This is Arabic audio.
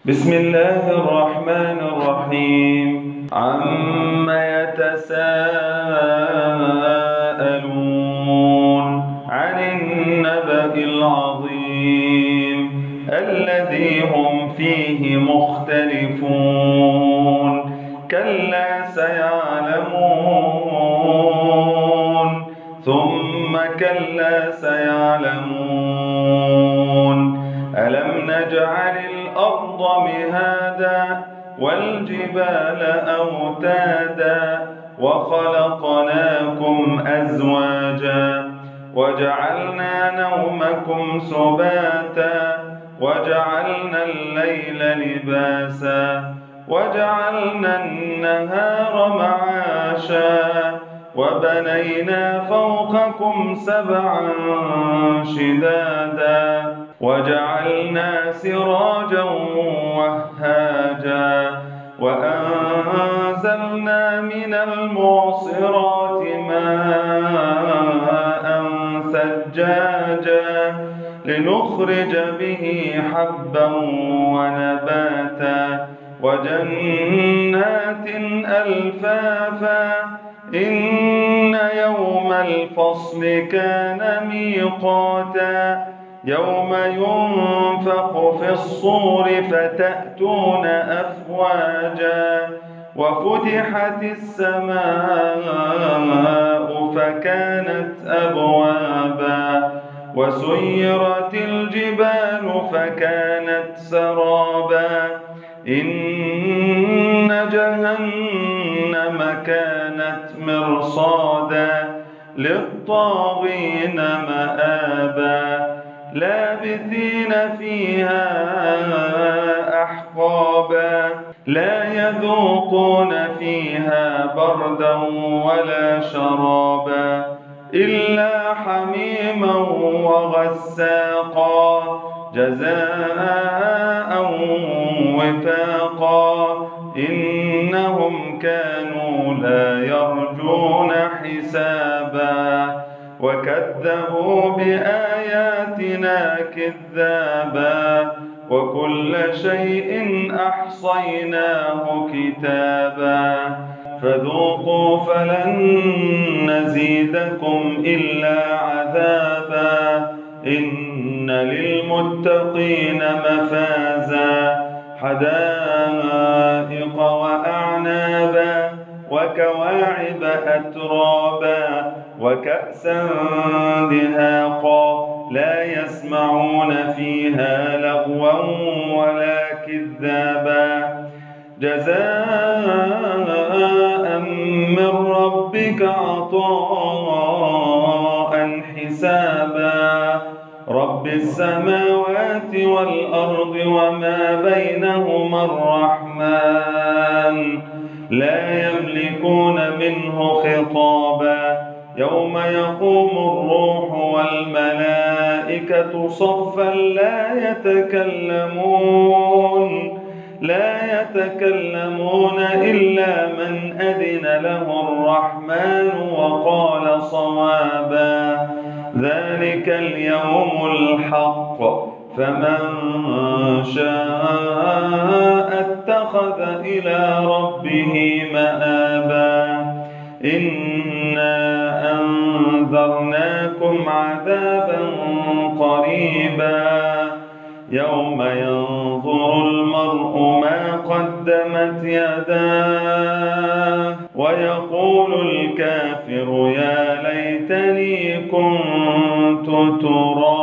بسم الله الرحمن الرحيم. عم يتساءلون عن النبأ العظيم الذي هم فيه مختلفون كلا سيعلمون ثم كلا سيعلمون ألم نجعل الأرض مهادا والجبال أوتادا وخلقناكم أزواجا وجعلنا نومكم سباتا وجعلنا الليل لباسا وجعلنا النهار معاشا وبنينا فوقكم سبعا شدادا وجعلنا سراجا وهاجا وأنزلنا من المعصرات ماء ثجاجا لنخرج به حبا ونباتا وجنات ألفافا إن يوم الفصل كان ميقاتا يوم ينفخ في الصور فتأتون أفواجا وفتحت السماء فكانت أبوابا وسيرت الجبال فكانت سرابا إن جهنم كانت مرصادا للطاغين مآبا لابثين فيها أحقابا لا يذوقون فيها بردا ولا شرابا إلا حميما وغساقا جزاء وفاقا إنهم كانوا لا يرجون حسابا وكذبوا بآياتنا كذابا وكل شيء أحصيناه كتابا فذوقوا فلن نزيدكم إلا عذابا إن للمتقين مفازا حدائق وأعنابا وكواعب أترابا وكأسا دهاقا لا يسمعون فيها لغوا ولا كذابا جزاء من ربك عطاء حسابا رب السماوات والأرض وما بينهما الرحمن لا يملكون منه خطابا يوم يقوم الروح والملائكة صفا لا يتكلمون إلا من أذن له الرحمن وقال صوابا ذلك اليوم الحق فمن شاء اتخذ إلى ربه مآبا إنا أنذرناكم عذابا قريبا يوم ينظر المرء ما قدمت يداه ويقول الكافر يا ليتني كنت ترابا.